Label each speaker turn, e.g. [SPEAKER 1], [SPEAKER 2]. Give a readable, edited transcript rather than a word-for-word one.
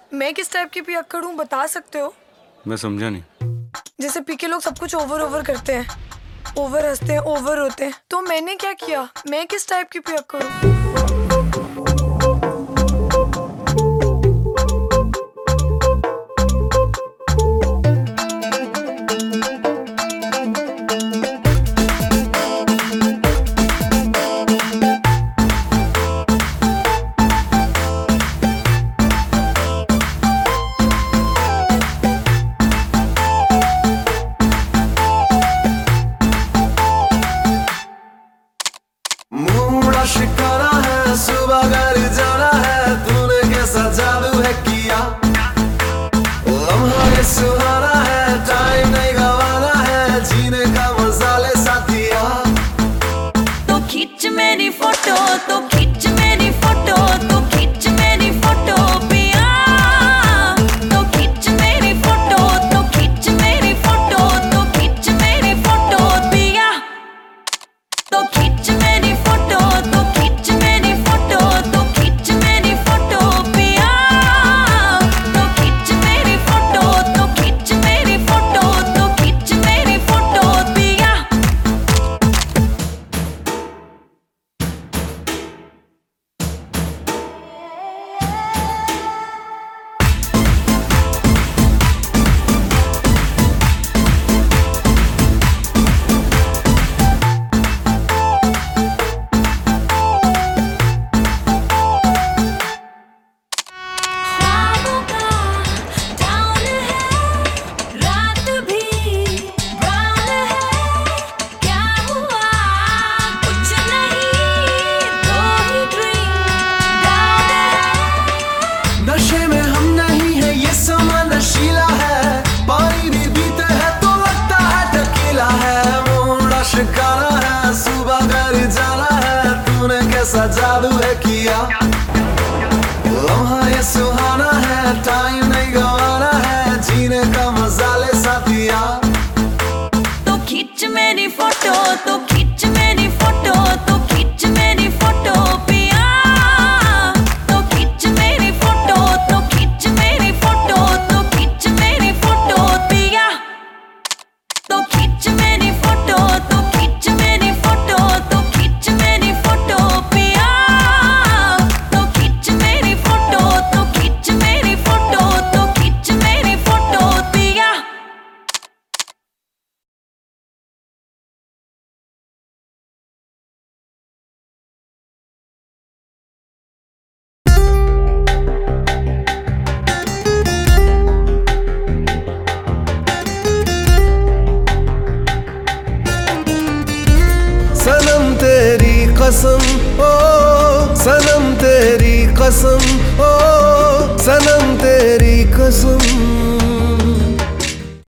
[SPEAKER 1] मैं किस टाइप की पियक्कड़ हूँ बता सकते हो?
[SPEAKER 2] मैं समझा नहीं।
[SPEAKER 1] जैसे पी के लोग सब कुछ ओवर करते हैं, ओवर हंसते हैं, ओवर होते हैं, तो मैंने क्या किया? मैं किस टाइप की पियक्कड़ हूँ?
[SPEAKER 3] शिकारा है, सुबह घर जाना है, तूने कैसा जादू है किया। लम्हा ये सुहाना है, टाइम नहीं गवाना है, जीने का मजा ले साथिया।
[SPEAKER 4] तो खींच मेरी फोटो, तो खींच मेरी फोटो, तो खींच मेरी फोटो पिया। तो खींच मेरी फोटो, तो खींच मेरी फोटो, तो खींच मेरी फोटो पिया। तो खींच मेरी फोटो, तो खींच मेरी फोटो, तो खींच मेरी फोटो पिया। तो खींच मेरी फोटो, तो खींच मेरी फोटो, तो खींच मेरी फोटो पिया। ख्वाबों का टाउन है, रात भी ब्राउन है। क्या हुआ? कुछ नहीं, दो ही ड्रिंक डाउन है।
[SPEAKER 3] नशे में हम नहीं है, ये समा नशीला है, पानी भी पीते हैं तो लगता है टकीला है। मोड़ा शिकारा है, सुबह घर जाना है, तूने कैसा जादू है किया। लम्हा ये सुहाना है, टाइम नहीं गवाना है, जीने का मजा ले साथिया।
[SPEAKER 4] तो खींच मेरी फोटो, तो खींच मेरी फोटो, तो खींच मेरी फोटो पिया। तो खींच मेरी फोटो, तो खींच मेरी फोटो, तो खींच मेरी फोटो पिया। तो खींच मेरी फोटो, तो खींच मेरी फोटो, तो खींच मेरी फोटो पिया। तो खींच मेरी फोटो, तो खींच मेरी फोटो, तो खींच मेरी फोटो पिया।
[SPEAKER 3] सनम तेरी कसम, ओ सनम तेरी कसम, ओ सनम तेरी कसम।